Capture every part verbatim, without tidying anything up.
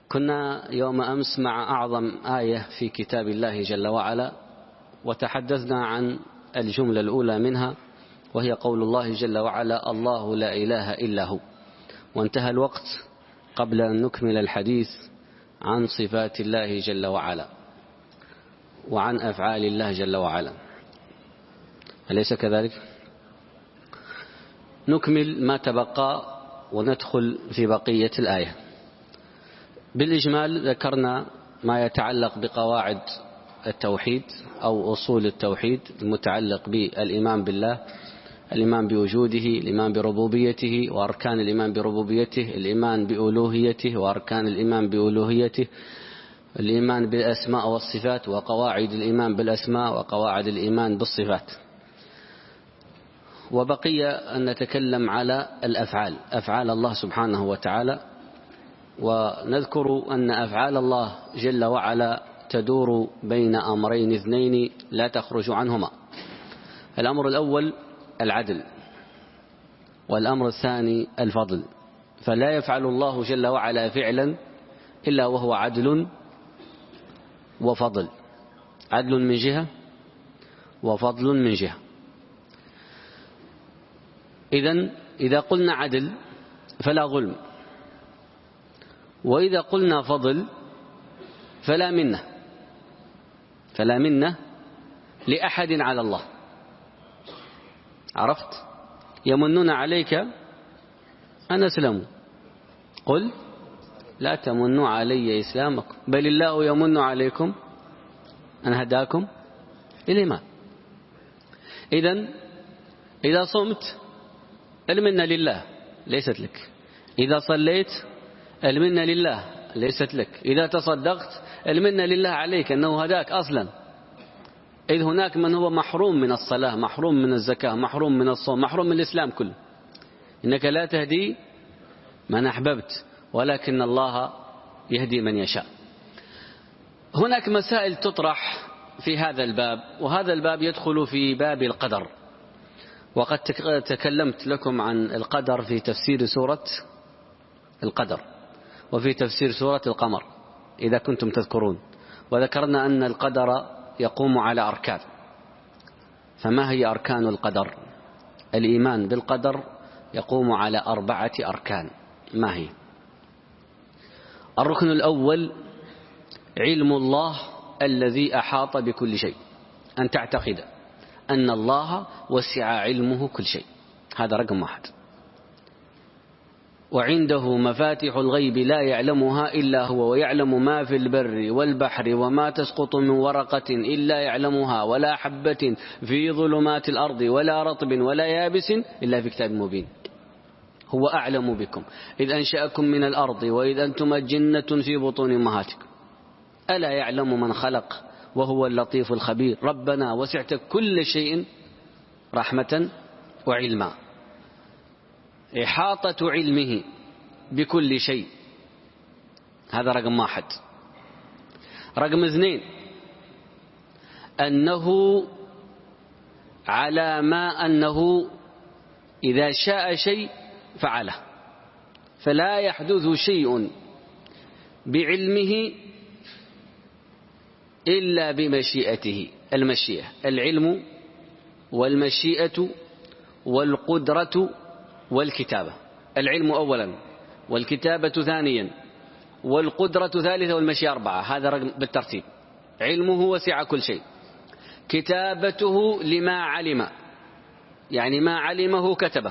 كنا يوم أمس مع أعظم آية في كتاب الله جل وعلا، وتحدثنا عن الجملة الأولى منها، وهي قول الله جل وعلا: الله لا إله إلا هو. وانتهى الوقت قبل أن نكمل الحديث عن صفات الله جل وعلا وعن أفعال الله جل وعلا، أليس كذلك؟ نكمل ما تبقى وندخل في بقية الآية. بالإجمال ذكرنا ما يتعلق بقواعد التوحيد أو أصول التوحيد المتعلق بالإيمان بالله، الإيمان بوجوده، الإيمان بربوبيته وأركان الإيمان بربوبيته، الإيمان بألوهيته وأركان الإيمان بألوهيته، الإيمان بالأسماء والصفات وقواعد الإيمان بالأسماء وقواعد الإيمان بالصفات. وبقي أن نتكلم على الأفعال، أفعال الله سبحانه وتعالى، ونذكر أن أفعال الله جل وعلا تدور بين أمرين اثنين لا تخرج عنهما. الأمر الأول العدل، والأمر الثاني الفضل. فلا يفعل الله جل وعلا فعلا إلا وهو عدل وفضل، عدل من جهة وفضل من جهة. إذن إذا قلنا عدل فلا ظلم، وإذا قلنا فضل فلا منة، فلا منة لأحد على الله. عرفت؟ يمنون عليك أن أسلموا، قل لا تمنوا علي إسلامكم بل الله يمن عليكم أن هداكم للإيمان. إذن إذا صمت المنة لله ليست لك، إذا صليت المنة لله ليست لك، إذا تصدقت المنة لله عليك أنه هداك أصلا. إذ هناك من هو محروم من الصلاة، محروم من الزكاة، محروم من الصوم، محروم من الإسلام كله. إنك لا تهدي من أحببت ولكن الله يهدي من يشاء. هناك مسائل تطرح في هذا الباب، وهذا الباب يدخل في باب القدر، وقد تكلمت لكم عن القدر في تفسير سورة القدر وفي تفسير سورة القمر إذا كنتم تذكرون، وذكرنا أن القدر يقوم على أركان. فما هي أركان القدر؟ الإيمان بالقدر يقوم على أربعة أركان. ما هي؟ الركن الأول علم الله الذي أحاط بكل شيء، أن تعتقد أن الله وسع علمه كل شيء، هذا رقم واحد. وعنده مفاتح الغيب لا يعلمها إلا هو، ويعلم ما في البر والبحر وما تسقط من ورقة إلا يعلمها، ولا حبة في ظلمات الأرض ولا رطب ولا يابس إلا في كتاب مبين. هو أعلم بكم إذ أنشأكم من الأرض وإذ أنتم أجنة في بطون أمهاتكم ألا يعلم من خلق وهو اللطيف الخبير. ربنا وسعت كل شيء رحمة وعلما. إحاطة علمه بكل شيء، هذا رقم واحد. رقم اثنين أنه على ما أنه إذا شاء شيء فعله، فلا يحدث شيء بعلمه إلا بمشيئته. المشيئة، العلم والمشيئة والقدرة والكتابة. العلم أولا، والكتابة ثانيا، والقدرة ثالثة، والمشيئة أربعة. هذا رقم بالترتيب. علمه وسع كل شيء، كتابته لما علم، يعني ما علمه كتبه،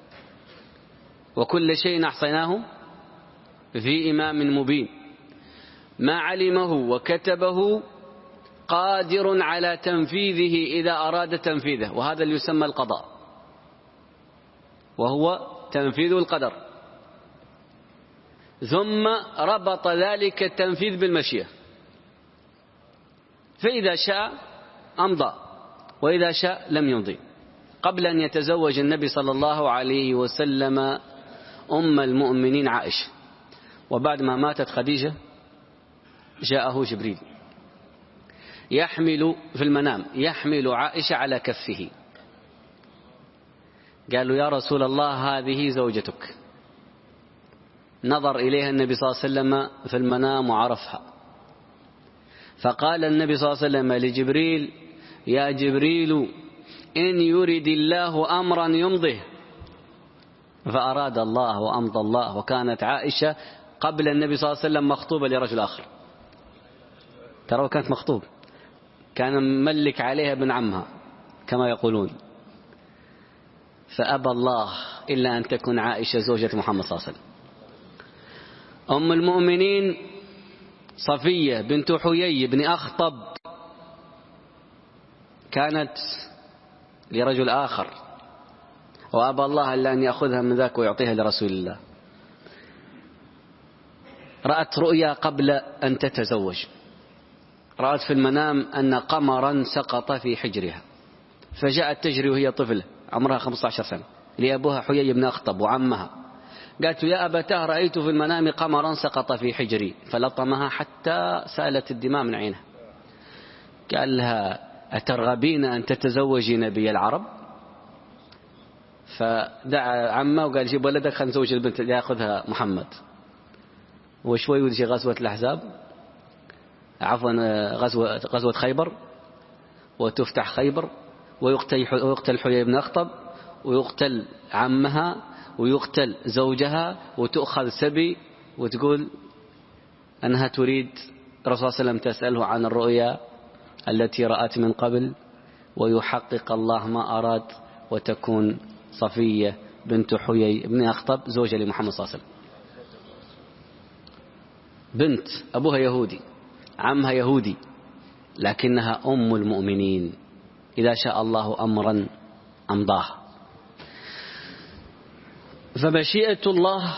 وكل شيء أحصيناه في إمام مبين. ما علمه وكتبه قادر على تنفيذه إذا أراد تنفيذه، وهذا اللي يسمى القضاء، وهو تنفيذ القدر. ثم ربط ذلك التنفيذ بالمشيئة، فإذا شاء أمضى وإذا شاء لم يمضي. قبل أن يتزوج النبي صلى الله عليه وسلم أم المؤمنين عائشة، وبعد ما ماتت خديجة جاءه جبريل يحمل في المنام، يحمل عائشة على كفه. قالوا: يا رسول الله هذه زوجتك. نظر إليها النبي صلى الله عليه وسلم في المنام وعرفها، فقال النبي صلى الله عليه وسلم لجبريل: يا جبريل إن يرد الله أمرا يمضه. فأراد الله وأمضى الله، وكانت عائشة قبل النبي صلى الله عليه وسلم مخطوبة لرجل آخر. ترى كانت مخطوب، كان مملك عليها ابن عمها كما يقولون، فأبى الله إلا أن تكون عائشة زوجة محمد صلى الله عليه وسلم. أم المؤمنين صفية بنت حيي بن أخطب كانت لرجل آخر، وأبى الله إلا أن يأخذها من ذاك ويعطيها لرسول الله. رأت رؤيا قبل أن تتزوج، رأت في المنام أن قمرا سقط في حجرها، فجاءت تجري وهي طفلة عمرها خمسة عشر سنة لأبوها حيي بن أخطب وعمها، قالت: يا أبتاه رأيت في المنام قمرا سقط في حجري، فلطمها حتى سالت الدماء من عينها. قال لها: أترغبين أن تتزوجي نبي العرب؟ فدعا عمه وقال: جيب ولدك خلينا نزوج البنت اللي يأخذها محمد. وشوي وتجي غزوة الأحزاب، عفوا غزوة, غزوة خيبر، وتفتح خيبر، ويقتل, ويقتل حيي بن أخطب، ويقتل عمها، ويقتل زوجها، وتؤخذ سبي، وتقول أنها تريد الرسول صلى الله عليه وسلم تسأله عن الرؤيا التي رأت من قبل، ويحقق الله ما أراد، وتكون صفية بنت حيي بن أخطب زوجة لمحمد صلى الله عليه وسلم. بنت أبوها يهودي، عمها يهودي، لكنها أم المؤمنين، إذا شاء الله أمرا أمضاه. فمشيئة الله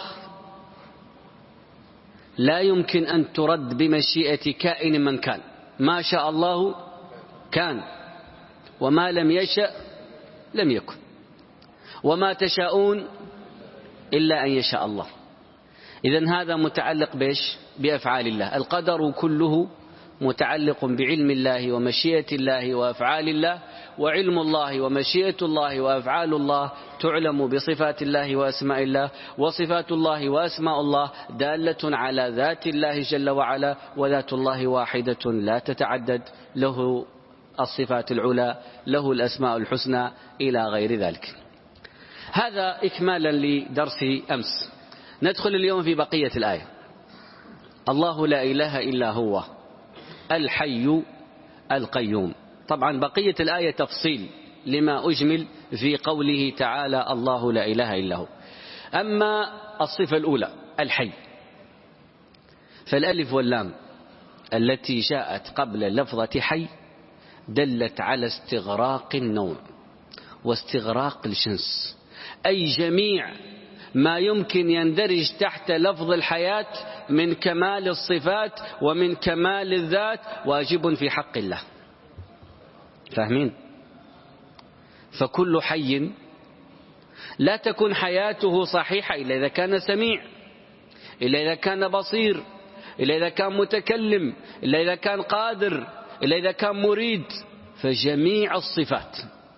لا يمكن أن ترد بمشيئة كائن من كان، ما شاء الله كان، وما لم يشأ لم يكن، وما تشاءون إلا أن يشاء الله. إذن هذا متعلق بإيش؟ بأفعال الله. القدر كله متعلق بعلم الله ومشيئة الله وأفعال الله، وعلم الله ومشيئة الله وأفعال الله تعلم بصفات الله وأسماء الله، وصفات الله وأسماء الله دالة على ذات الله جل وعلا، وذات الله واحدة لا تتعدد، له الصفات العلى، له الأسماء الحسنى، إلى غير ذلك. هذا إكمالا لدرس أمس. ندخل اليوم في بقية الآية. الله لا إله إلا هو الحي القيوم. طبعا بقية الآية تفصيل لما أجمل في قوله تعالى الله لا إله إلا هو. أما الصفة الأولى الحي، فالألف واللام التي جاءت قبل لفظة حي دلت على استغراق النوع واستغراق الجنس، أي جميع ما يمكن يندرج تحت لفظ الحياة من كمال الصفات ومن كمال الذات واجب في حق الله. فاهمين؟ فكل حي لا تكون حياته صحيحة إلا إذا كان سميع، إلا إذا كان بصير، إلا إذا كان متكلم، إلا إذا كان قادر، إلا إذا كان مريد. فجميع الصفات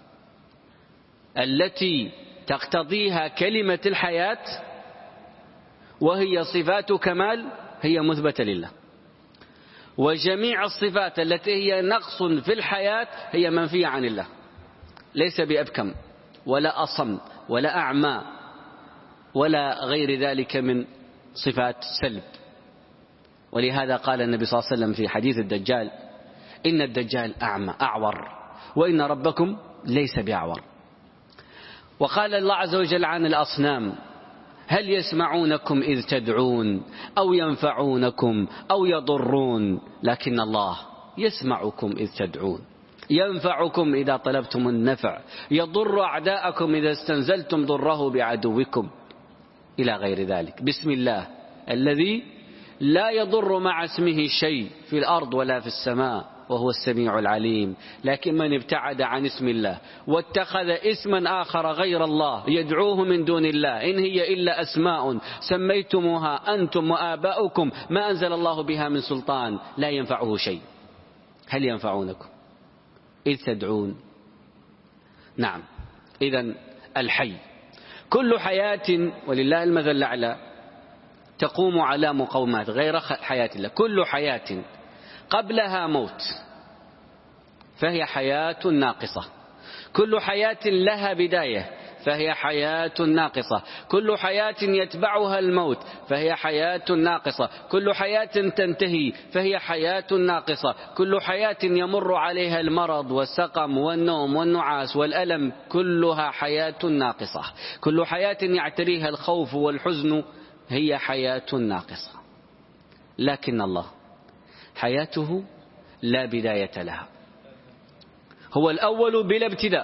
التي تقتضيها كلمة الحياة وهي صفات كمال هي مثبتة لله، وجميع الصفات التي هي نقص في الحياة هي منفية عن الله، ليس بأبكم ولا أصم ولا أعمى ولا غير ذلك من صفات سلب. ولهذا قال النبي صلى الله عليه وسلم في حديث الدجال: إن الدجال أعمى أعور وإن ربكم ليس بأعور. وقال الله عز وجل عن الأصنام: هل يسمعونكم إذ تدعون أو ينفعونكم أو يضرون، لكن الله يسمعكم إذ تدعون، ينفعكم إذا طلبتم النفع، يضر أعداءكم إذا استنزلتم ضره بعدوكم، إلى غير ذلك. بسم الله الذي لا يضر مع اسمه شيء في الأرض ولا في السماء وهو السميع العليم. لكن من ابتعد عن اسم الله واتخذ اسما آخر غير الله يدعوه من دون الله إن هي إلا أسماء سميتموها أنتم وآباؤكم ما أنزل الله بها من سلطان لا ينفعه شيء. هل ينفعونكم إذ تدعون؟ نعم. إذن الحي كل حياة ولله المثل الأعلى تقوم على مقومات غير حياة الله. كل حياة قبلها موت فهي حياة ناقصة، كل حياة لها بداية فهي حياة ناقصة، كل حياة يتبعها الموت فهي حياة ناقصة، كل حياة تنتهي فهي حياة ناقصة، كل حياة يمر عليها المرض والسقم والنوم والنعاس والألم كلها حياة ناقصة، كل حياة يعتريها الخوف والحزن هي حياة ناقصة. لكن الله حياته لا بداية لها، هو الأول بلا ابتداء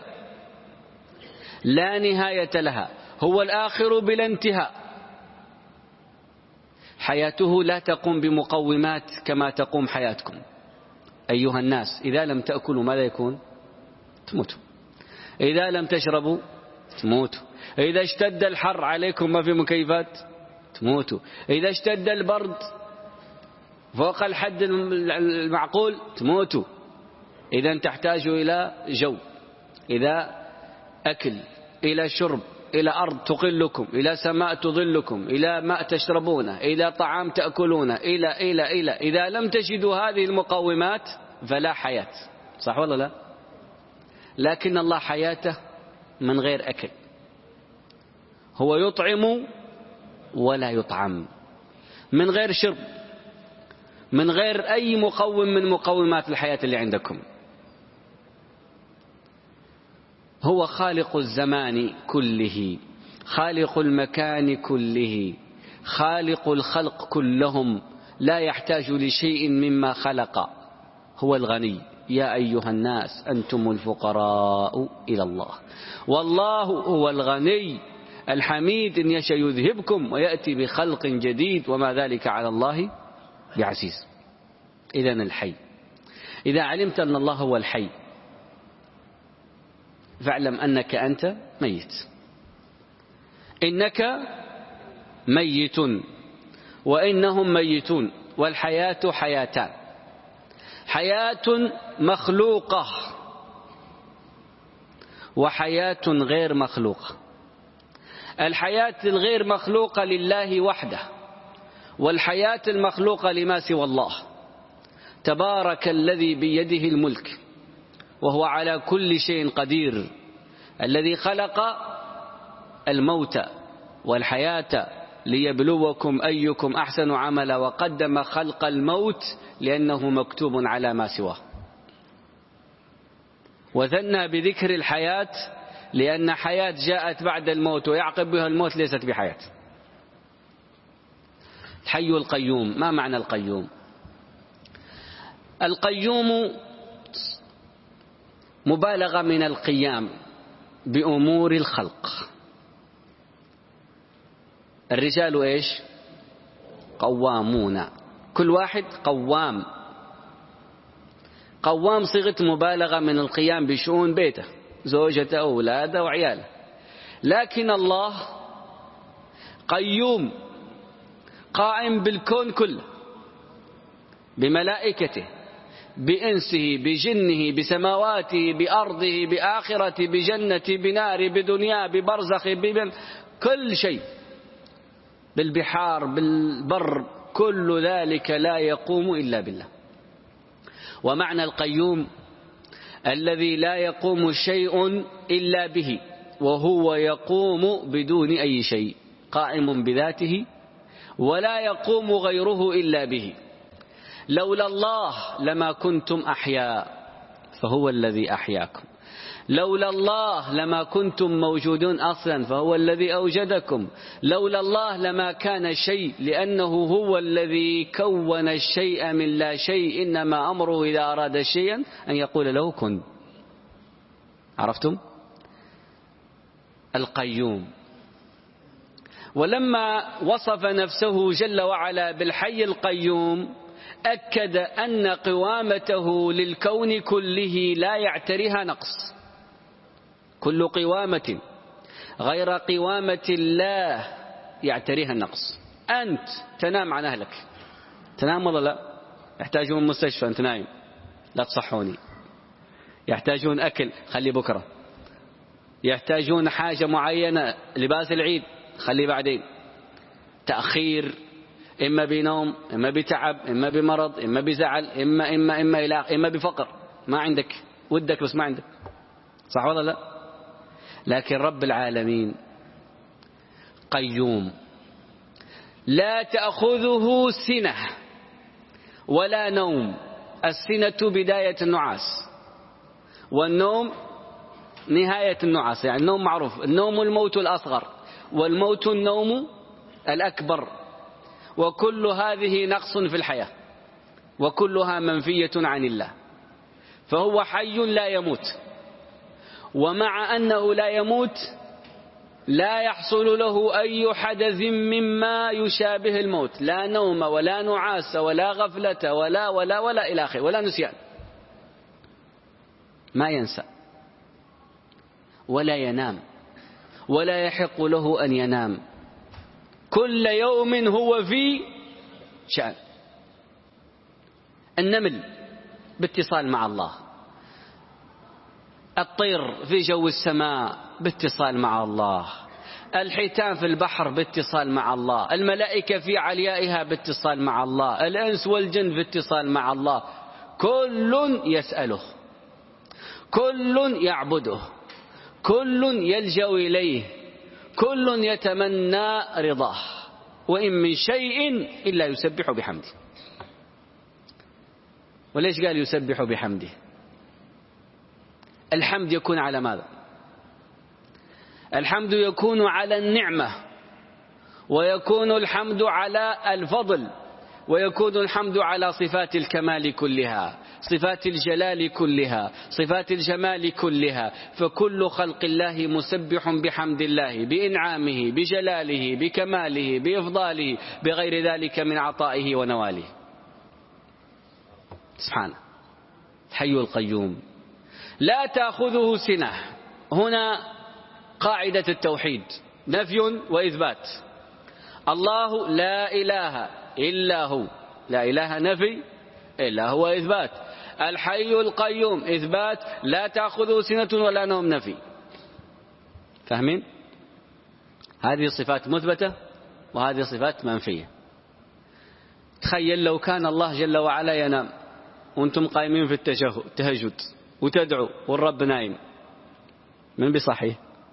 لا نهاية لها، هو الآخر بلا انتهاء. حياته لا تقوم بمقومات كما تقوم حياتكم أيها الناس. إذا لم تأكلوا ماذا يكون؟ تموتوا. إذا لم تشربوا تموتوا. إذا اشتد الحر عليكم ما في مكيفات تموتوا. إذا اشتد البرد فوق الحد المعقول تموتوا. إذا تحتاجوا إلى جو، إلى أكل، إلى شرب، إلى أرض تقلكم، إلى سماء تظلكم، إلى ماء تشربونه، إلى طعام تأكلونه، إلى إلى إلى إذا لم تجدوا هذه المقومات فلا حياة. صح ولا لا؟ لكن الله حياته من غير أكل، هو يطعم ولا يطعم، من غير شرب، من غير أي مقوم من مقومات الحياة اللي عندكم. هو خالق الزمان كله، خالق المكان كله، خالق الخلق كلهم، لا يحتاج لشيء مما خلق. هو الغني. يا أيها الناس أنتم الفقراء إلى الله والله هو الغني الحميد، إن يشاء يذهبكم ويأتي بخلق جديد وما ذلك على الله بعزيز. إذن الحي، إذا علمت أن الله هو الحي فاعلم أنك أنت ميت، إنك ميت وإنهم ميتون. والحياة حياتان، حياة مخلوقة وحياة غير مخلوقة. الحياة الغير مخلوقة لله وحده، والحياة المخلوقة لما سوى الله. تبارك الذي بيده الملك وهو على كل شيء قدير، الذي خلق الموت والحياة ليبلوكم أيكم أحسن عملا، وقدم خلق الموت لأنه مكتوب على ما سواه، وثنى بذكر الحياة لأن حياة جاءت بعد الموت ويعقب بها الموت ليست بحياة. الحي القيوم. ما معنى القيوم؟ القيوم مبالغة من القيام بأمور الخلق. الرجال إيش؟ قوامون، كل واحد قوام. قوام صيغة مبالغة من القيام بشؤون بيته، زوجته أولاده وعياله. لكن الله قيوم، قائم بالكون كله، بملائكته، بإنسه، بجنه، بسماواته، بأرضه، بآخرته، بجنته، بناره، بدنياه، ببرزخه، ببن كل شيء، بالبحار، بالبر، كل ذلك لا يقوم إلا بالله. ومعنى القيوم الذي لا يقوم شيء إلا به، وهو يقوم بدون أي شيء، قائم بذاته ولا يقوم غيره إلا به. لولا الله لما كنتم أحياء فهو الذي أحياكم، لولا الله لما كنتم موجودون أصلا فهو الذي أوجدكم، لولا الله لما كان شيء لأنه هو الذي كون الشيء من لا شيء، إنما أمره إذا أراد شيئا أن يقول له كن. عرفتم؟ القيوم. ولما وصف نفسه جل وعلا بالحي القيوم أكد أن قوامته للكون كله لا يعتريها نقص. كل قوامة غير قوامة الله يعتريها النقص. أنت تنام عن أهلك، تنام ولا لا؟ يحتاجون مستشفى، أنت نايم، لا تصحوني. يحتاجون أكل، خلي بكرة. يحتاجون حاجة معينة، لباس العيد، خلي بعدين. تأخير إما بنوم، إما بتعب، إما بمرض، إما بزعل، إما إما إما إلى إما بفقر، ما عندك، ودك بس ما عندك، صح ولا لا؟ لكن رب العالمين قيوم لا تأخذه سنة ولا نوم. السنة بداية النعاس، والنوم نهاية النعاس. يعني النوم معروف، النوم الموت الأصغر، والموت النوم الأكبر، وكل هذه نقص في الحياة، وكلها منفية عن الله. فهو حي لا يموت، ومع أنه لا يموت لا يحصل له أي حدث مما يشابه الموت، لا نوم ولا نعاس ولا غفلة ولا ولا ولا إلى آخره، ولا نسيان، ما ينسى ولا ينام، ولا يحق له أن ينام، كل يوم هو في شأن. النمل باتصال مع الله، الطير في جو السماء باتصال مع الله، الحيتان في البحر باتصال مع الله، الملائكة في عليائها باتصال مع الله، الأنس والجن باتصال مع الله، كل يسأله، كل يعبده، كل يلجأ إليه، كل يتمنى رضاه، وإن من شيء إلا يسبح بحمده. وليش قال يسبح بحمده؟ الحمد يكون على ماذا؟ الحمد يكون على النعمة، ويكون الحمد على الفضل، ويكون الحمد على صفات الكمال كلها، صفات الجلال كلها، صفات الجمال كلها. فكل خلق الله مسبح بحمد الله، بإنعامه، بجلاله، بكماله، بإفضاله، بغير ذلك من عطائه ونواله سبحانه. الحي القيوم لا تأخذه سنة. هنا قاعدة التوحيد، نفي وإثبات. الله لا إله إلا هو، لا إله نفي إلا هو إثبات. الحي القيوم إثبات، لا تأخذه سنة ولا نوم نفي. فاهمين؟ هذه صفات مثبتة وهذه صفات منفية. تخيل لو كان الله جل وعلا ينام وانتم قائمين في التهجد وتدعوا والرب نايم، من بصحيح؟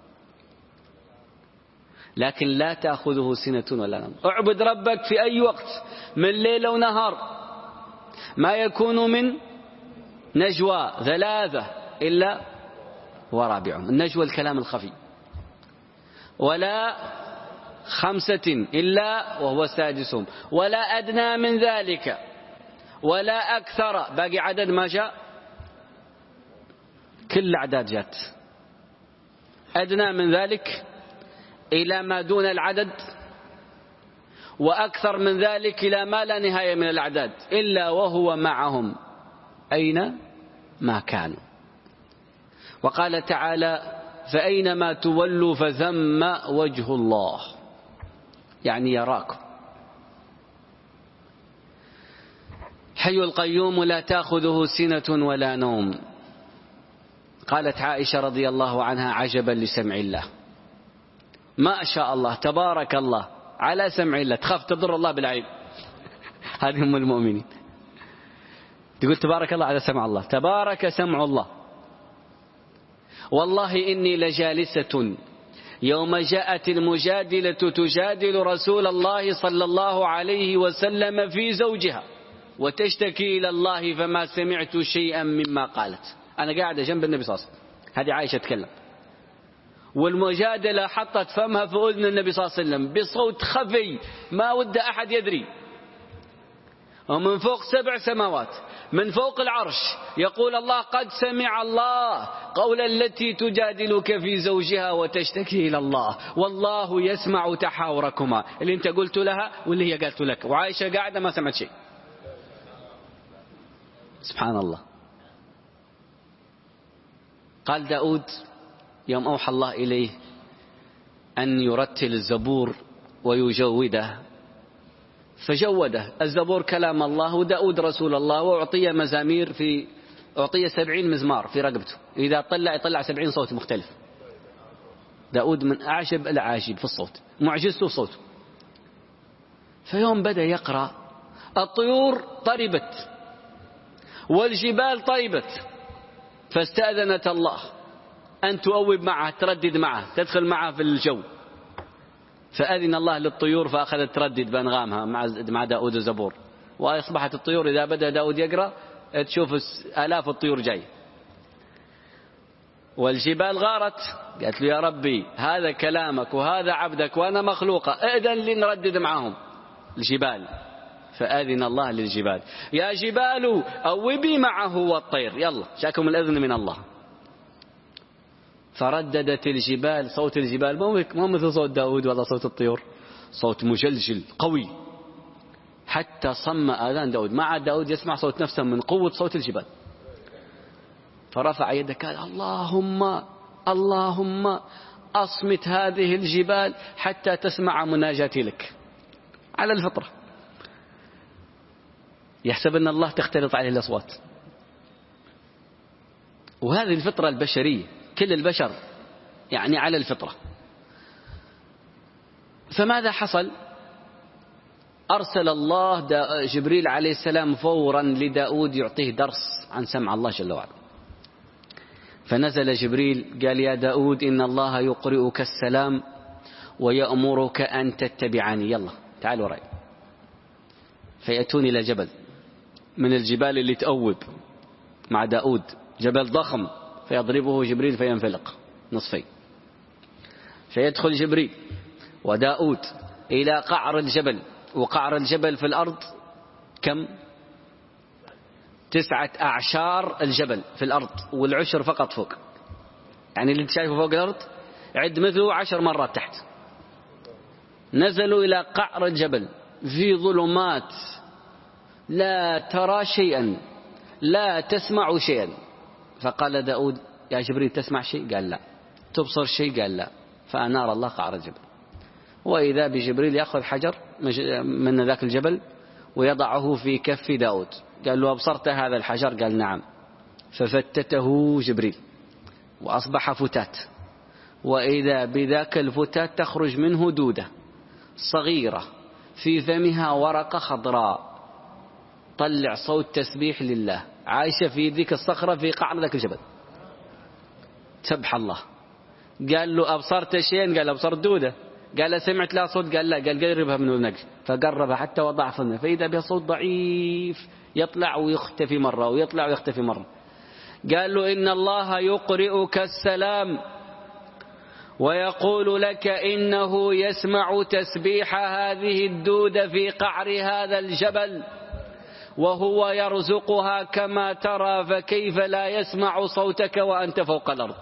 لكن لا تأخذه سنة ولا نوم. اعبد ربك في أي وقت من ليل ونهار، ما يكون من نجوى ثلاثة إلا ورابعهم. النجوى الكلام الخفي، ولا خمسة إلا وهو سادسهم، ولا أدنى من ذلك ولا أكثر. باقي عدد ما جاء، كل أعداد جات. أدنى من ذلك إلى ما دون العدد، وأكثر من ذلك إلى ما لا نهاية من الأعداد، إلا وهو معهم أين ما كانوا. وقال تعالى: فأينما تولوا فثم وجه الله، يعني يراكم. حي القيوم لا تأخذه سنة ولا نوم. قالت عائشة رضي الله عنها: عجبا لسمع الله، ما شاء الله تبارك الله على سمع الله، تخاف تضر الله بالعيب. هذه أم المؤمنين تقول تبارك الله على سمع الله، تبارك سمع الله. والله إني لجالسة يوم جاءت المجادلة تجادل رسول الله صلى الله عليه وسلم في زوجها وتشتكي إلى الله فما سمعت شيئا مما قالت. أنا قاعدة جنب النبي صلى الله عليه وسلم، هذه عائشة تكلم، والمجادلة حطت فمها في أذن النبي صلى الله عليه وسلم بصوت خفي ما ود أحد يدري، ومن فوق سبع سماوات، من فوق العرش، يقول الله: قد سمع الله قول التي تجادلك في زوجها وتشتكي إلى الله، والله يسمع تحاوركما، اللي انت قلت لها واللي هي قالت لك. وعائشة قاعدة ما سمعت شيء. سبحان الله. قال داود يوم أوحى الله إليه أن يرتل الزبور ويجوده، فجوده. الزبور كلام الله، وداود رسول الله، وأعطي مزامير، في أعطي سبعين مزمار في رقبته، إذا طلع يطلع سبعين صوت مختلف. داود من أعجب العاجب في الصوت، معجزته في صوته. فيوم بدأ يقرأ الطيور طربت والجبال طيبت، فاستأذنت الله أن تؤوب معه، تردد معه، تدخل معه في الجو. فأذن الله للطيور فأخذت تردد بأنغامها مع داود الزبور، وأصبحت الطيور إذا بدأ داود يقرأ تشوف آلاف الطيور جاي. والجبال غارت، قالت له يا ربي هذا كلامك وهذا عبدك وأنا مخلوقة، أذن لي نردد معهم الجبال. فأذن الله للجبال يا جبال أوبي معه والطير، يلا جاكم الأذن من الله. فرددت الجبال، صوت الجبال مو مثل صوت داود ولا صوت الطيور، صوت مجلجل قوي حتى صم آذان داود، مع داود يسمع صوت نفسه من قوة صوت الجبال. فرفع يده قال اللهم اللهم أصمت هذه الجبال حتى تسمع مناجاتي لك. على الفطرة، يحسب أن الله تختلط عليه الأصوات، وهذه الفطرة البشرية، كل البشر يعني على الفطرة. فماذا حصل؟ أرسل الله جبريل عليه السلام فورا لداود يعطيه درس عن سمع الله جل وعلا. فنزل جبريل قال يا داود إن الله يقرئك السلام ويأمرك أن تتبعني، يلا تعال وراي. فيأتون إلى جبل من الجبال اللي تأوب مع داود، جبل ضخم، فيضربه جبريل فينفلق نصفين. فيدخل جبريل وداود إلى قعر الجبل، وقعر الجبل في الأرض كم؟ تسعة أعشار الجبل في الأرض، والعشر فقط فوق، يعني اللي تشايفه فوق الأرض عد مثله عشر مرات تحت. نزلوا إلى قعر الجبل في ظلمات لا ترى شيئا لا تسمع شيئا. فقال داود يا جبريل تسمع شيء؟ قال لا. تبصر شيء؟ قال لا. فأنار الله قعر الجبل، وإذا بجبريل يأخذ حجر من ذاك الجبل ويضعه في كف داود. قال له أبصرت هذا الحجر؟ قال نعم. ففتته جبريل وأصبح فتات، وإذا بذاك الفتات تخرج منه دودة صغيرة في فمها ورقة خضراء طلع صوت تسبيح لله، عايشة في ذيك الصخرة في قعر ذاك الجبل سبح الله. قال له أبصرت شيئا؟ قال أبصرت دودة. قال سمعت لها صوت؟ قال لا. قال قربها من أذنك. فقربها حتى وضع فمه، فإذا بها صوت ضعيف يطلع ويختفي مرة ويطلع ويختفي مرة. قال له إن الله يقرئك السلام ويقول لك إنه يسمع تسبيح هذه الدودة في قعر هذا الجبل وهو يرزقها كما ترى، فكيف لا يسمع صوتك وأنت فوق الأرض؟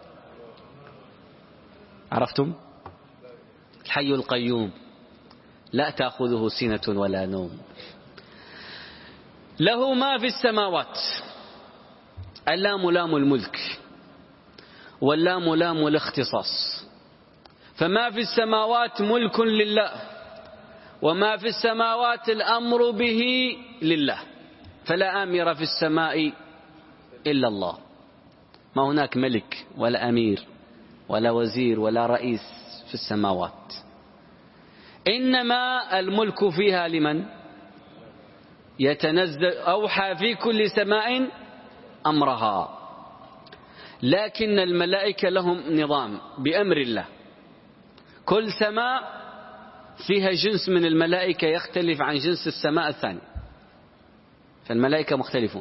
عرفتم؟ الحي القيوم لا تأخذه سنة ولا نوم، له ما في السماوات. اللام لام الملك واللام لام الاختصاص، فما في السماوات ملك لله، وما في السماوات الأمر به لله، فلا آمر في السماء إلا الله. ما هناك ملك ولا أمير ولا وزير ولا رئيس في السماوات، إنما الملك فيها لمن يتنزل. أوحى في كل سماء أمرها، لكن الملائكة لهم نظام بأمر الله. كل سماء فيها جنس من الملائكة يختلف عن جنس السماء الثاني، فالملائكة مختلفون.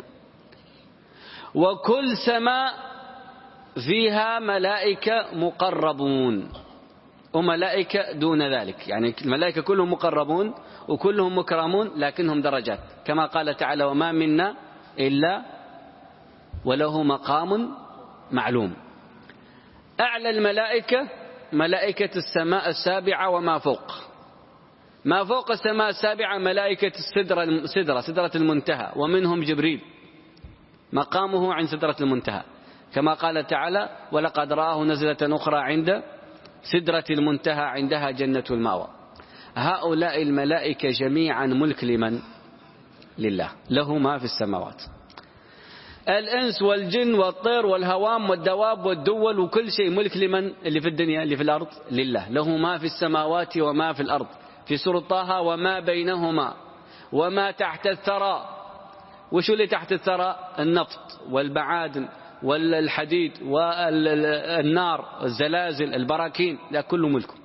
وكل سماء فيها ملائكة مقربون وملائكة دون ذلك، يعني الملائكة كلهم مقربون وكلهم مكرمون لكنهم درجات، كما قال تعالى وما منا إلا وله مقام معلوم. أعلى الملائكة ملائكة السماء السابعة وما فوق. ما فوق السماء السابعة ملائكة السدرة سدرة سدرة المنتهى، ومنهم جبريل مقامه عند سدرة المنتهى، كما قال تعالى ولقد رآه نزلة أخرى عند سدرة المنتهى عندها جنة المأوى. هؤلاء الملائكة جميعا ملك لمن؟ لله، له ما في السماوات. الإنس والجن والطير والهوام والدواب والدول وكل شيء ملك لمن؟ اللي في الدنيا اللي في الأرض لله، له ما في السماوات وما في الأرض. في سورة طه وما بينهما وما تحت الثرى. وشو اللي تحت الثرى؟ النفط والمعادن والحديد والنار الزلازل البراكين، لا كله ملكه.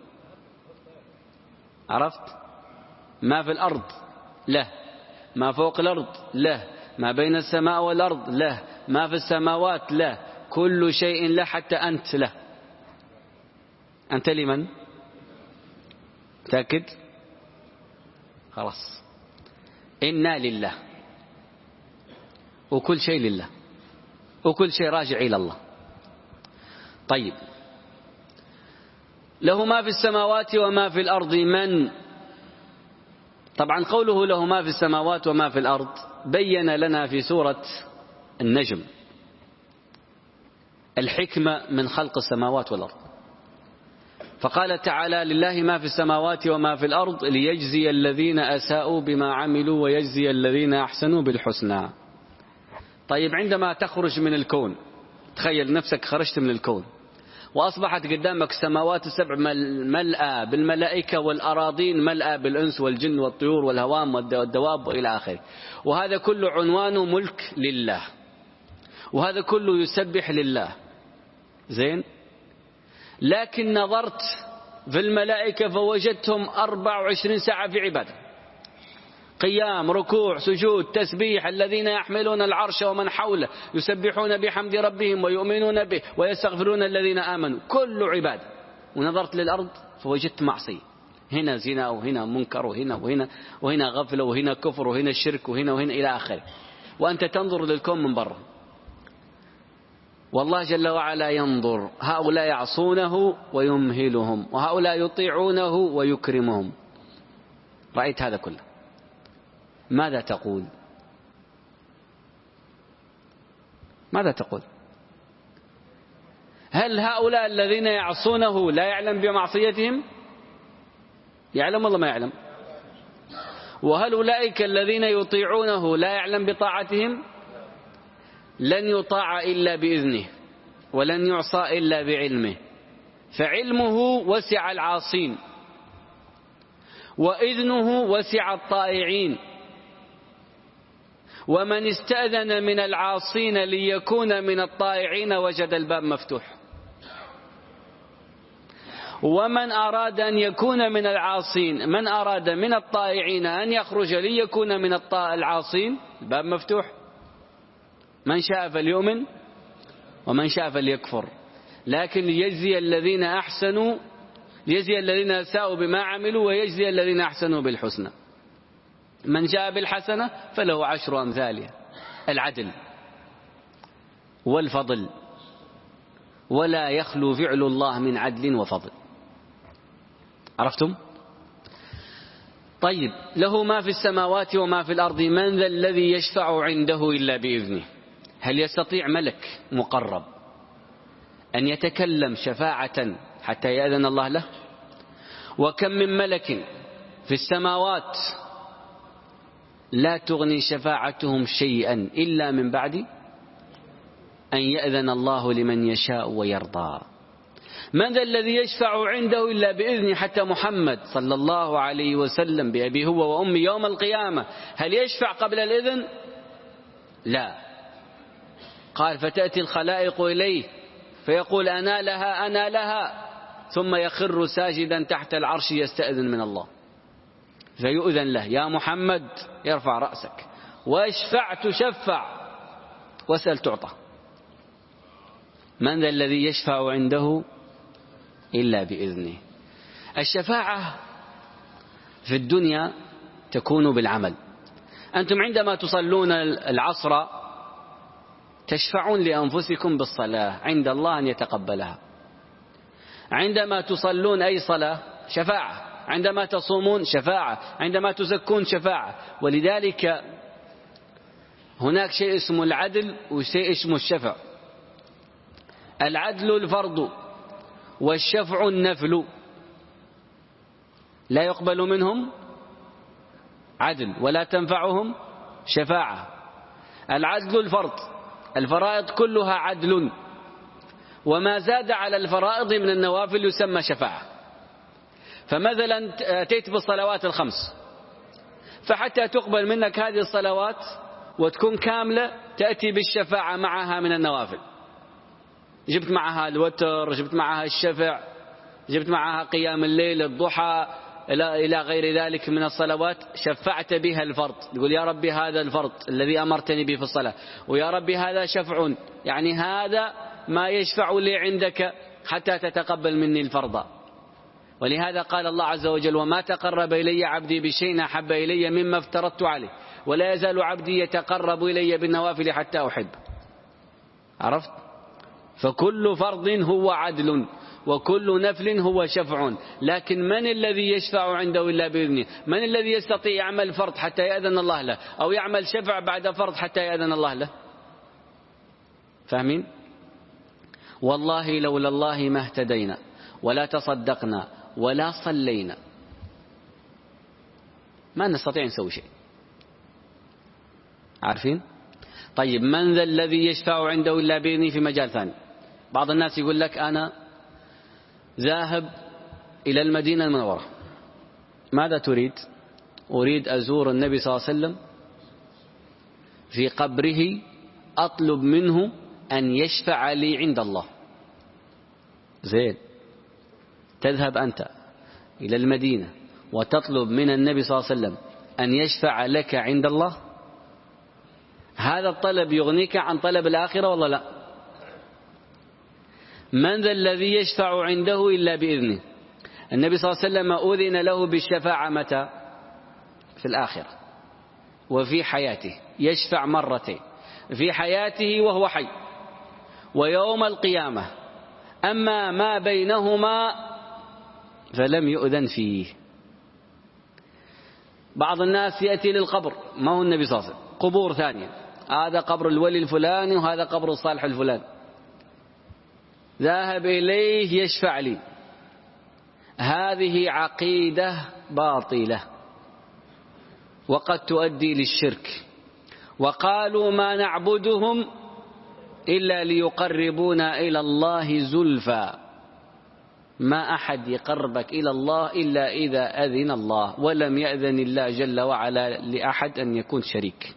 عرفت؟ ما في الأرض له، ما فوق الأرض له، ما بين السماء والأرض له، ما في السماوات له، كل شيء له حتى أنت له. أنت لمن؟ متأكد؟ خلاص، إنا لله، وكل شيء لله، وكل شيء راجع إلى الله. طيب، له ما في السماوات وما في الأرض من. طبعا قوله له ما في السماوات وما في الأرض بين لنا في سورة النجم الحكمة من خلق السماوات والأرض، فقال تعالى لله ما في السماوات وما في الأرض ليجزي الذين أساءوا بما عملوا ويجزي الذين أحسنوا بالحسنى. طيب، عندما تخرج من الكون، تخيل نفسك خرجت من الكون وأصبحت قدامك السماوات السبع ملأى بالملائكة والأراضين ملأى بالأنس والجن والطيور والهوام والدواب وإلى آخره، وهذا كله عنوانه ملك لله، وهذا كله يسبح لله. زين، لكن نظرت في الملائكة فوجدتهم أربع وعشرين ساعة في عبادة، قيام ركوع سجود تسبيح، الذين يحملون العرش ومن حوله يسبحون بحمد ربهم ويؤمنون به ويستغفرون الذين آمنوا، كل عبادة. ونظرت للأرض فوجدت معصية، هنا زنا وهنا منكر وهنا وهنا وهنا غفلة وهنا كفر وهنا الشرك وهنا وهنا إلى آخره، وأنت تنظر للكون من برا. والله جل وعلا ينظر، هؤلاء يعصونه ويمهلهم، وهؤلاء يطيعونه ويكرمهم. رأيت هذا كله، ماذا تقول؟ ماذا تقول؟ هل هؤلاء الذين يعصونه لا يعلم بمعصيتهم؟ يعلم والله ما يعلم. وهل أولئك الذين يطيعونه لا يعلم بطاعتهم؟ لن يطاع إلا بإذنه، ولن يعصى إلا بعلمه، فعلمه وسع العاصين، وإذنه وسع الطائعين. ومن استأذن من العاصين ليكون من الطائعين وجد الباب مفتوح، ومن أراد أن يكون من العاصين، من أراد من الطائعين أن يخرج ليكون من العاصين، الباب مفتوح. من شاء فليؤمن ومن شاء فليكفر، لكن ليجزي الذين أحسنوا، ليجزي الذين أساءوا بما عملوا ويجزي الذين أحسنوا بالحسنى. من جاء بالحسنة فله عشر أمثالها، العدل والفضل، ولا يخلو فعل الله من عدل وفضل. عرفتم؟ طيب، له ما في السماوات وما في الأرض من ذا الذي يشفع عنده إلا بإذنه. هل يستطيع ملك مقرب أن يتكلم شفاعة حتى يأذن الله له؟ وكم من ملك في السماوات لا تغني شفاعتهم شيئا إلا من بعد أن يأذن الله لمن يشاء ويرضى. من ذا الذي يشفع عنده إلا بإذنه؟ حتى محمد صلى الله عليه وسلم بأبي هو وأمي يوم القيامة هل يشفع قبل الإذن؟ لا. قال فتأتي الخلائق إليه فيقول أنا لها أنا لها، ثم يخر ساجدا تحت العرش يستأذن من الله، فيؤذن له يا محمد، يرفع رأسك، واشفع تشفع، واسأل تعطى. من ذا الذي يشفع عنده إلا بإذنه. الشفاعة في الدنيا تكون بالعمل. أنتم عندما تصلون العصر تشفعون لأنفسكم بالصلاة عند الله أن يتقبلها. عندما تصلون أي صلاة شفاعة، عندما تصومون شفاعة، عندما تزكون شفاعة. ولذلك هناك شيء اسمه العدل وشيء اسمه الشفع. العدل الفرض والشفع النفل، لا يقبل منهم عدل ولا تنفعهم شفاعة. العدل الفرض، الفرائض كلها عدل، وما زاد على الفرائض من النوافل يسمى شفاعة. فمثلا أتيت بالصلوات الخمس، فحتى تقبل منك هذه الصلوات وتكون كاملة تأتي بالشفاعة معها من النوافل. جبت معها الوتر، جبت معها الشفع، جبت معها قيام الليل، الضحى، إلى غير ذلك من الصلوات، شفعت بها الفرض. تقول يا ربي هذا الفرض الذي أمرتني به في الصلاة، ويا ربي هذا شفع، يعني هذا ما يشفع لي عندك حتى تتقبل مني الفرض. ولهذا قال الله عز وجل: وما تقرب إلي عبدي بشيء أحب إلي مما افترضت عليه ولا يزال عبدي يتقرب إلي بالنوافل حتى أحب. عرفت؟ فكل فرض هو عدل وكل نفل هو شفع، لكن من الذي يشفع عنده إلا بإذنه؟ من الذي يستطيع يعمل فرض حتى يأذن الله له، أو يعمل شفع بعد فرض حتى يأذن الله له؟ فاهمين؟ والله لولا الله ما اهتدينا ولا تصدقنا ولا صلينا، ما نستطيع نسوي شيء. عارفين؟ طيب من ذا الذي يشفع عنده إلا بإذنه في مجال ثاني؟ بعض الناس يقول لك أنا ذاهب إلى المدينة المنورة، ماذا تريد؟ أريد أزور النبي صلى الله عليه وسلم في قبره، أطلب منه أن يشفع لي عند الله. زين، تذهب أنت إلى المدينة وتطلب من النبي صلى الله عليه وسلم أن يشفع لك عند الله؟ هذا الطلب يغنيك عن طلب الآخرة والله لا؟ من ذا الذي يشفع عنده إلا بإذنه؟ النبي صلى الله عليه وسلم أذن له بالشفاعة متى؟ في الآخرة وفي حياته، يشفع مرتين، في حياته وهو حي ويوم القيامة. أما ما بينهما فلم يؤذن فيه. بعض الناس يأتي للقبر، ما هو النبي صلى الله عليه وسلم، قبور ثانية، هذا قبر الولي الفلاني وهذا قبر الصالح الفلاني، ذاهب إليه يشفع لي. هذه عقيدة باطلة وقد تؤدي للشرك. وقالوا ما نعبدهم إلا ليقربونا إلى الله زلفى. ما أحد يقربك إلى الله إلا إذا أذن الله، ولم يأذن الله جل وعلا لأحد أن يكون شريك.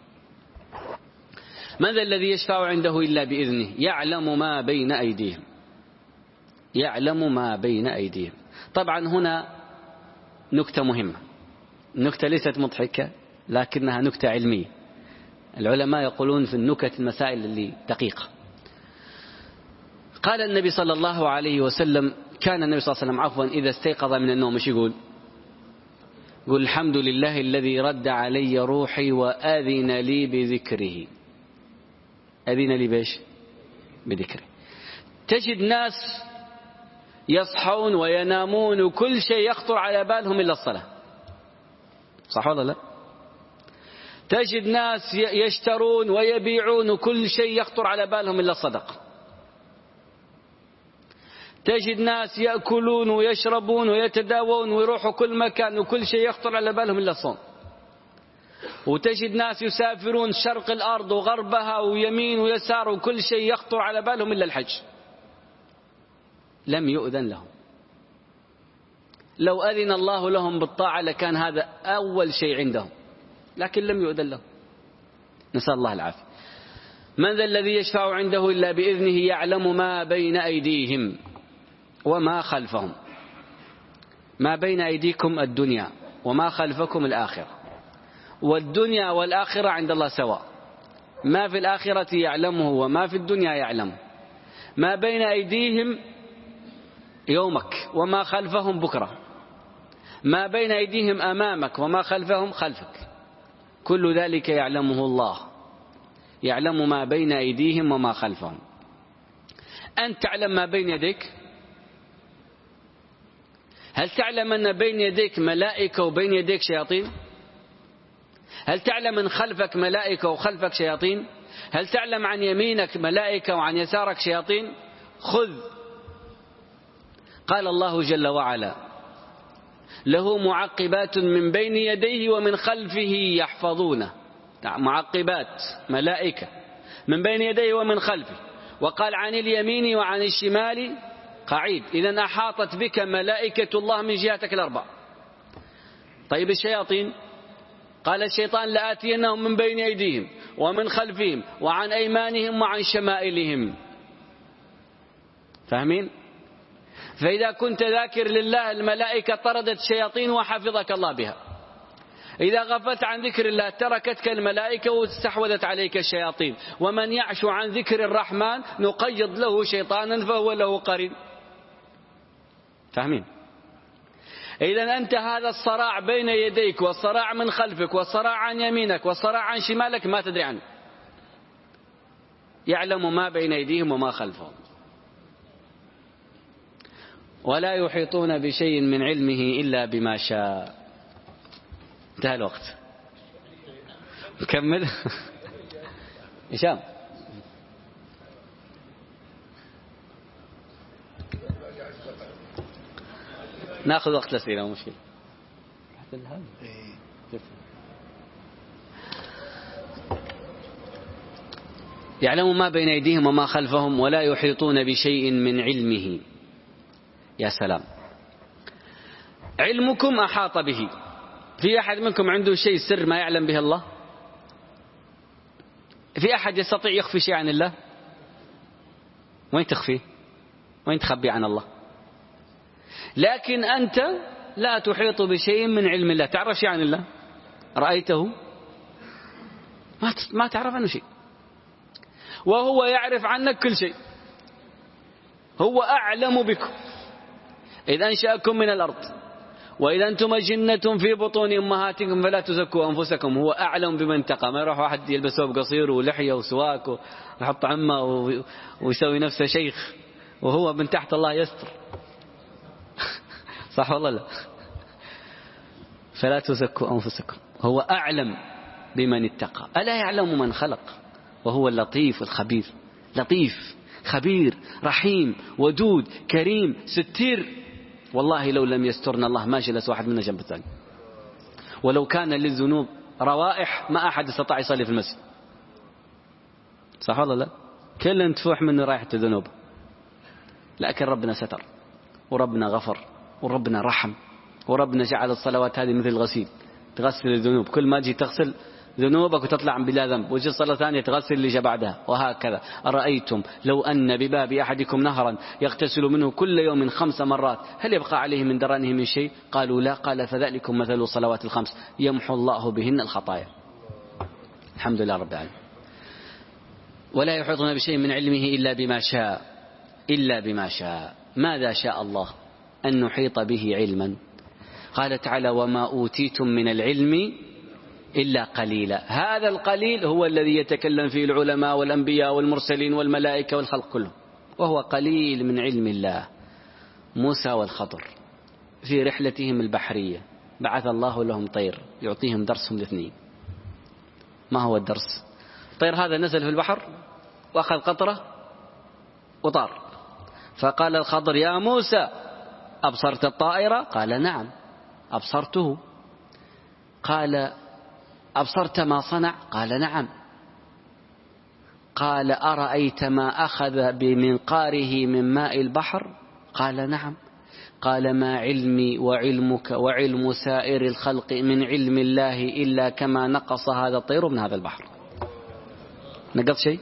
ماذا الذي يشفع عنده إلا بإذنه؟ يعلم ما بين أيديهم، يعلم ما بين أيديهم. طبعا هنا نكتة مهمة، النكتة ليست مضحكة لكنها نكتة علمية. العلماء يقولون في النكت المسائل اللي دقيقة. قال النبي صلى الله عليه وسلم، كان النبي صلى الله عليه وسلم عفوا إذا استيقظ من النوم ايش يقول؟ يقول الحمد لله الذي رد علي روحي وأذن لي بذكره. أذن لي بإيش؟ بذكره. تجد ناس يصحون وينامون وكل شيء يخطر على بالهم إلا الصلاة، صح ولا لا؟ تجد ناس يشترون ويبيعون وكل شيء يخطر على بالهم إلا الصدقة. تجد ناس يأكلون ويشربون ويتداوون ويروحوا كل مكان وكل شيء يخطر على بالهم إلا الصوم. وتجد ناس يسافرون شرق الأرض وغربها ويمين ويسار وكل شيء يخطر على بالهم إلا الحج. لم يؤذن لهم. لو أذن الله لهم بالطاعة لكان هذا أول شيء عندهم، لكن لم يؤذن لهم، نسأل الله العافية. من ذا الذي يشفع عنده إلا بإذنه يعلم ما بين أيديهم وما خلفهم. ما بين أيديكم الدنيا وما خلفكم الآخرة، والدنيا والآخرة عند الله سواء، ما في الآخرة يعلمه وما في الدنيا يعلمه. ما بين أيديهم يومك وما خلفهم بكرة، ما بين أيديهم أمامك وما خلفهم خلفك، كل ذلك يعلمه الله، يعلم ما بين أيديهم وما خلفهم. أنت تعلم ما بين يديك؟ هل تعلم أن بين يديك ملائكة وبين يديك شياطين؟ هل تعلم أن خلفك ملائكة وخلفك شياطين؟ هل تعلم عن يمينك ملائكة وعن يسارك شياطين؟ خذ. قال الله جل وعلا له معقبات من بين يديه ومن خلفه يحفظونه. معقبات ملائكة من بين يديه ومن خلفه. وقال عن اليمين وعن الشمال قعيد. إذن أحاطت بك ملائكة الله من جهتك الأربع. طيب الشياطين، قال الشيطان لآتينهم من بين أيديهم ومن خلفهم وعن أيمانهم وعن شمائلهم. فاهمين؟ فإذا كنت ذاكر لله الملائكة طردت الشياطين وحفظك الله بها. إذا غفلت عن ذكر الله تركتك الملائكة واستحوذت عليك الشياطين. ومن يعش عن ذكر الرحمن نقيض له شيطانا فهو له قرين. فاهمين؟ إذن أنت هذا الصراع بين يديك والصراع من خلفك والصراع عن يمينك والصراع عن شمالك ما تدري عنه. يعلم ما بين أيديهم وما خلفهم. ولا يحيطون بشيء من علمه إلا بما شاء. انتهى الوقت. نكمل. هشام ناخذ وقت الأسئلة مشكلة. يعلم ما بين أيديهم وما خلفهم ولا يحيطون بشيء من علمه. يا سلام. علمكم أحاط به. في أحد منكم عنده شيء سر ما يعلم به الله؟ في أحد يستطيع يخفي شيء عن الله؟ وين تخفيه؟ وين تخبي عن الله؟ لكن أنت لا تحيط بشيء من علم الله. تعرف شيء عن الله؟ رأيته؟ ما ما تعرف عنه شيء. وهو يعرف عنك كل شيء. هو أعلم بكم إذ أنشأكم من الأرض وإذا أنتم جنة في بطون أمهاتكم فلا تزكوا أنفسكم. هو أعلم بمن اتقى. ما يروح واحد يلبس ثوب قصير ولحية وسواك ويحط عمة ويسوي نفسه شيخ وهو من تحت الله يستر. صح والله لا؟ فلا تزكوا أنفسكم. هو أعلم بمن اتقى. ألا يعلم من خلق وهو اللطيف الخبير. لطيف خبير رحيم ودود كريم ستير. والله لو لم يسترنا الله ما جلس واحد منا جنب الثاني. ولو كان للذنوب روائح ما أحد استطاع يصلي في المسجد. صح والله لا؟ كل تفوح من رائحة الذنوب. لكن ربنا ستر وربنا غفر وربنا رحم وربنا جعل الصلوات هذه مثل الغسيل تغسل الذنوب. كل ما تجي تغسل ذنوبك وتطلع بلا ذنب وجي صلاة ثانية تغسل اللي جاء بعدها وهكذا. أرأيتم لو أن بباب أحدكم نهرا يغتسل منه كل يوم خمس مرات هل يبقى عليه من درانه من شيء؟ قالوا لا. قال فذلكم مثل الصلوات الخمس يمحو الله بهن الخطايا. الحمد لله رب العالمين. ولا يحيطون بشيء من علمه إلا بما شاء. إلا بما شاء. ماذا شاء الله أن نحيط به علما؟ قال تعالى وما أوتيتم من العلم إلا قليلا. هذا القليل هو الذي يتكلم فيه العلماء والأنبياء والمرسلين والملائكة والخلق كله وهو قليل من علم الله. موسى والخضر في رحلتهم البحرية بعث الله لهم طير يعطيهم درسهم الاثنين. ما هو الدرس؟ الطير هذا نزل في البحر وأخذ قطرة وطار. فقال الخضر يا موسى أبصرت الطائر؟ قال نعم أبصرته. قال أبصرت ما صنع؟ قال نعم. قال أرأيت ما أخذ بمنقاره من ماء البحر؟ قال نعم. قال ما علمي وعلمك وعلم سائر الخلق من علم الله إلا كما نقص هذا الطير من هذا البحر. نقص شيء؟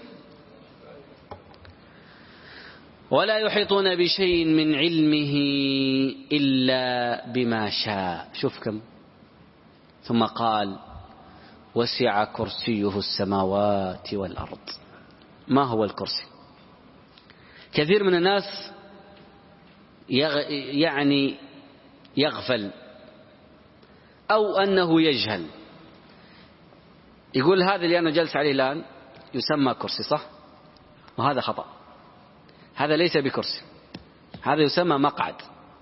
ولا يحيطون بشيء من علمه إلا بما شاء. شوف كم. ثم قال وسع كرسيه السماوات والأرض. ما هو الكرسي؟ كثير من الناس يغ... يعني يغفل أو أنه يجهل. يقول هذا اللي أنا جلس عليه الآن يسمى كرسي صح؟ وهذا خطأ. هذا ليس بكرسي. هذا يسمى مقعد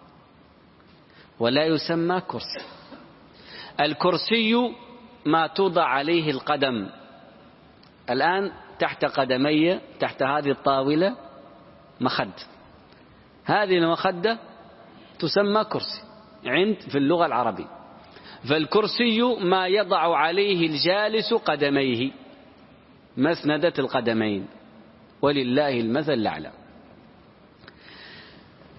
ولا يسمى كرسي. الكرسي ما توضع عليه القدم. الآن تحت قدمي تحت هذه الطاولة مخد. هذه المخدة تسمى كرسي عند في اللغة العربية. فالكرسي ما يضع عليه الجالس قدميه مسندة القدمين ولله المثل الأعلى.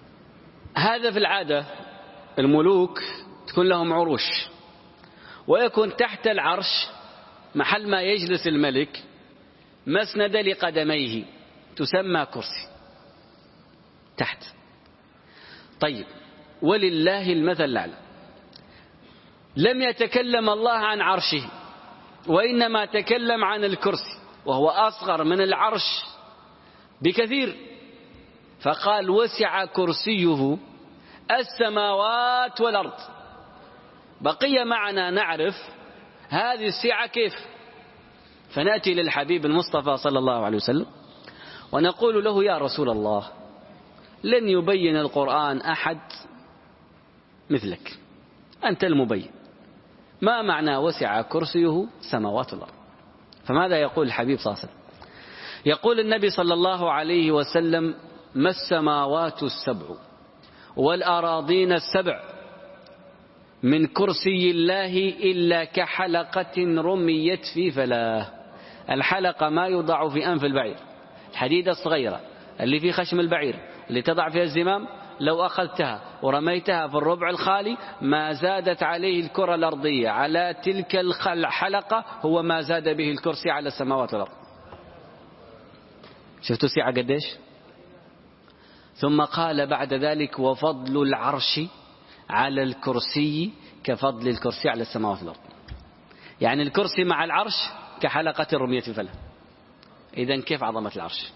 هذا في العادة الملوك تكون لهم عروش، ويكون تحت العرش محل ما يجلس الملك مسند لقدميه تسمى كرسي تحت. طيب، ولله المثل الأعلى. لم يتكلم الله عن عرشه، وإنما تكلم عن الكرسي، وهو أصغر من العرش بكثير، فقال وسع كرسيه السماوات والأرض. بقي معنا نعرف هذه السعة كيف، فنأتي للحبيب المصطفى صلى الله عليه وسلم ونقول له يا رسول الله، لن يبين القرآن أحد مثلك، أنت المبين. ما معنى وسع كرسيه السماوات والأرض؟ فماذا يقول الحبيب صلى الله عليه وسلم؟ يقول النبي صلى الله عليه وسلم ما السماوات السبع والأراضين السبع من كرسي الله إلا كحلقة رميت في فلاه. الحلقة ما يوضع في أنف البعير، الحديدة الصغيرة اللي في خشم البعير اللي تضع فيها الزمام، لو أخذتها ورميتها في الربع الخالي ما زادت عليه الكرة الأرضية على تلك الحلقة هو ما زاد به الكرسي على السماوات والأرض. شفتوا السعة قديش؟ ثم قال بعد ذلك وفضل العرش على الكرسي كفضل الكرسي على السماوات والأرض. يعني الكرسي مع العرش كحلقة رمية في فلاه. إذن كيف عظمة العرش؟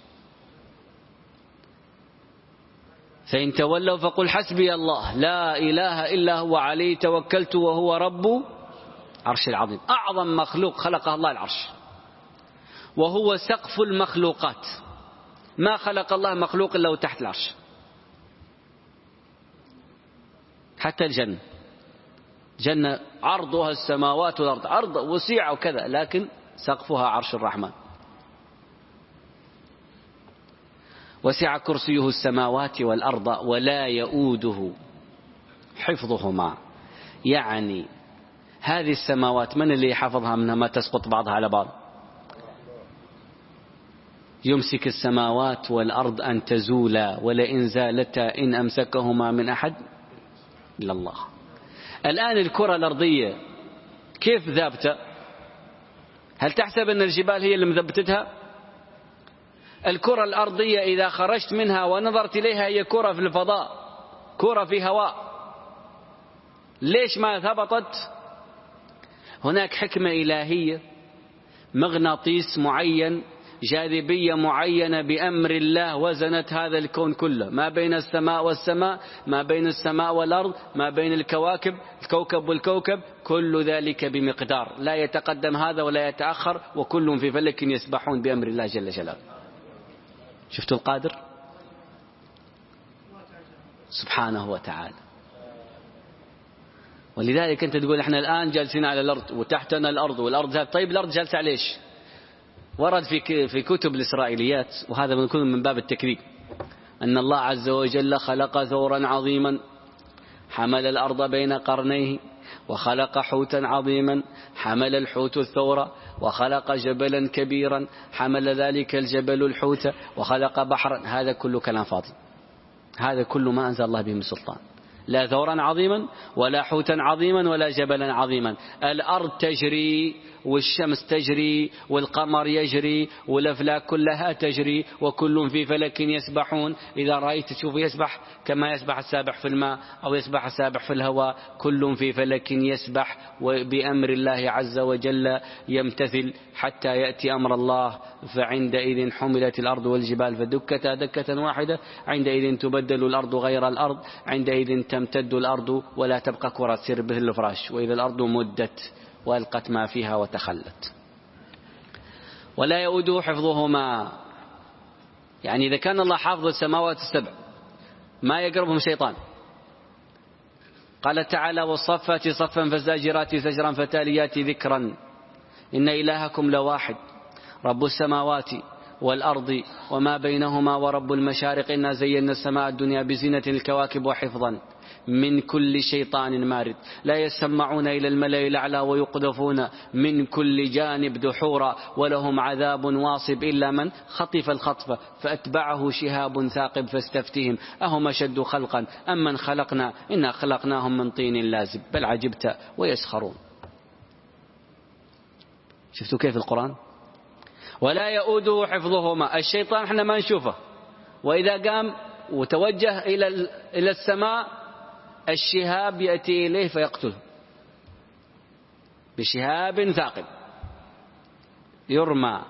فإن تولوا فقل حسبي الله لا إله إلا هو عليه توكلت وهو رب عرش العظيم. أعظم مخلوق خلقه الله العرش، وهو سقف المخلوقات. ما خلق الله مخلوق إلا تحت العرش. حتى الجنة، جنة عرضها السماوات والأرض، عرض وسيع وكذا، لكن سقفها عرش الرحمن. وسع كرسيه السماوات والأرض ولا يؤوده حفظهما. يعني هذه السماوات من اللي يحفظها منها ما تسقط بعضها على بعض؟ يمسك السماوات والأرض أن تزولا ولئن زالتا إن أمسكهما من أحد إلا الله. الآن الكرة الأرضية كيف ذابتة؟ هل تحسب أن الجبال هي اللي مثبتتها؟ الكرة الأرضية إذا خرجت منها ونظرت إليها هي كرة في الفضاء، كرة في هواء. ليش ما ثبتت؟ هناك حكمة إلهية، مغناطيس معين، جاذبية معينة بأمر الله وزنت هذا الكون كله، ما بين السماء والسماء، ما بين السماء والأرض، ما بين الكواكب، الكوكب والكوكب، كل ذلك بمقدار، لا يتقدم هذا ولا يتأخر، وكل في فلك يسبحون بأمر الله جل جلاله. شفتوا القادر سبحانه وتعالى. ولذلك أنت تقول إحنا الآن جالسين على الأرض وتحتنا الأرض والأرض ذات. طيب الأرض جالسة على إيش؟ ورد في في كتب الإسرائيليات، وهذا بنكون من باب التكذيب، أن الله عز وجل خلق ثورا عظيما حمل الأرض بين قرنيه، وخلق حوتا عظيما حمل الحوت الثورة، وخلق جبلا كبيرا حمل ذلك الجبل الحوت، وخلق بحرا. هذا كله كلام فاضي، هذا كله ما أنزل الله به من سلطان، لا ثورا عظيما ولا حوتا عظيما ولا جبلا عظيما. الأرض تجري والشمس تجري والقمر يجري والأفلاك كلها تجري، وكل في فلك يسبحون. إذا رأيت تشوف يسبح كما يسبح السابح في الماء أو يسبح السابح في الهواء، كل في فلك يسبح وبأمر الله عز وجل يمتثل حتى يأتي أمر الله. فعندئذ حملت الأرض والجبال فدكتا دكة واحدة، عندئذ تبدل الأرض غير الأرض، عندئذ تمتد الأرض ولا تبقى كرة سير به الفراش، وإذا الأرض مدت وألقت ما فيها وتخلت. ولا يؤوده حفظهما. يعني إذا كان الله حافظ السماوات السبع ما يقربهم شيطان. قال تعالى والصفات صفا فالزاجرات زجرا فتاليات ذكرا إن إلهكم لواحد رب السماوات والأرض وما بينهما ورب المشارق إنا زينا السماء الدنيا بزينة الكواكب وحفظا من كل شيطان مارد لا يسمعون إلى الملأ الأعلى ويقذفون من كل جانب دحورا ولهم عذاب واصب إلا من خطف الخطفة فأتبعه شهاب ثاقب فاستفتهم أهم أشد خلقا أم من خلقنا إنا خلقناهم من طين لازب بل عجبت ويسخرون. شفتوا كيف القرآن؟ ولا يؤوده حفظهما. الشيطان احنا ما نشوفه، وإذا قام وتوجه إلى إلى السماء الشهاب يأتي إليه فيقتله بشهاب ثاقب يرمى.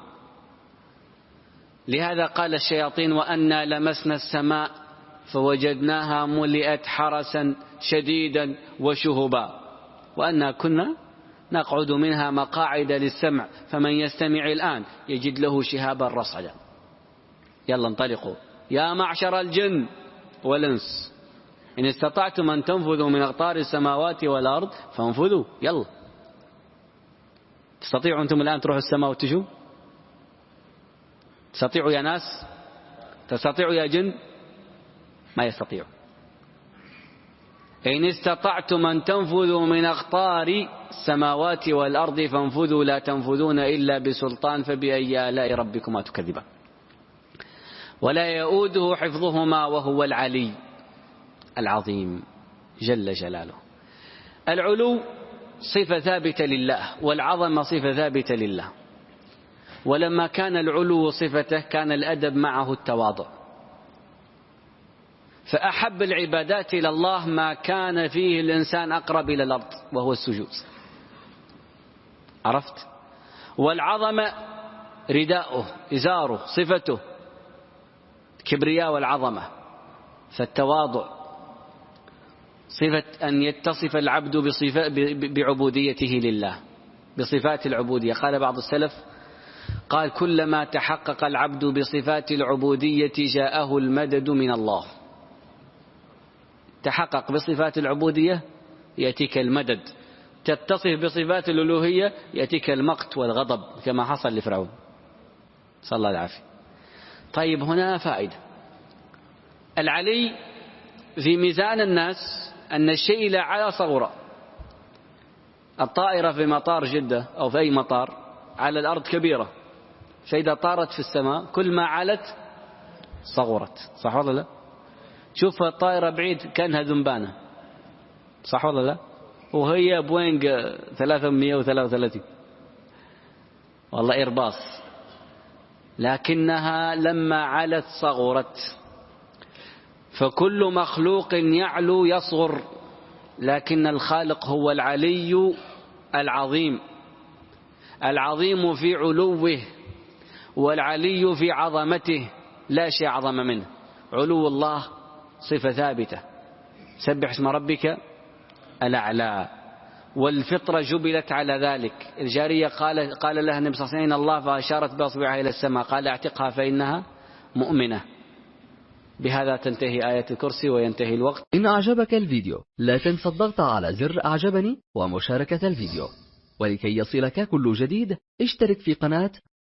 لهذا قال الشياطين وأنا لمسنا السماء فوجدناها ملئت حرسا شديدا وشهبا وأنا كنا نقعد منها مقاعد للسمع فمن يستمع الآن يجد له شهابا رصدا. يلا انطلقوا يا معشر الجن والإنس إن استطعتم أن تنفذوا من أقطار السماوات والأرض فانفذوا. يلا تستطيعوا أنتم الآن تروحوا السماء وتجوا؟ تستطيعوا يا ناس؟ تستطيعوا يا جن؟ ما يستطيعوا. إن استطعتم أن تنفذوا من أقطار السماوات والأرض فانفذوا لا تنفذون إلا بسلطان فبأي آلاء ربكما تكذبان. ولا يؤوده حفظهما وهو العلي العظيم جل جلاله. العلو صفة ثابتة لله والعظمة صفة ثابتة لله، ولما كان العلو صفته كان الأدب معه التواضع، فأحب العبادات إلى الله ما كان فيه الإنسان أقرب إلى الأرض وهو السجود. عرفت؟ والعظمة رداؤه إزاره صفته كبرياء والعظمة، فالتواضع صفة أن يتصف العبد بصفة بعبوديته لله بصفات العبودية. قال بعض السلف قال كلما تحقق العبد بصفات العبودية جاءه المدد من الله. تحقق بصفات العبودية يأتيك المدد، تتصف بصفات الألوهية يأتيك المقت والغضب كما حصل لفرعون صلى الله العافية. طيب هنا فائدة. العلي في ميزان الناس أن الشيء لا على صغره. الطائرة في مطار جدة أو في أي مطار على الأرض كبيرة، فإذا طارت في السماء كل ما علت صغرت، صح ولا لا؟ شوف الطائرة بعيد كأنها ذنبانة، صح ولا لا؟ وهي بوينج ثلاثمئة وثلاثة وثلاثين والله إيرباص، لكنها لما علت صغرت. فكل مخلوق يعلو يصغر، لكن الخالق هو العلي العظيم، العظيم في علوه والعلي في عظمته، لا شيء أعظم منه. علو الله صفة ثابتة، سبح اسم ربك الأعلى، والفطرة جبلت على ذلك. الجارية قال, قال لها النبي صلى الله عليه وسلم إن الله فأشارت بأصبعها إلى السماء قال اعتقها فإنها مؤمنة. بهذا تنتهي آية الكرسي وينتهي الوقت. إن أعجبك الفيديو لا تنسى الضغط على زر أعجبني ومشاركة الفيديو، ولكي يصلك كل جديد اشترك في قناة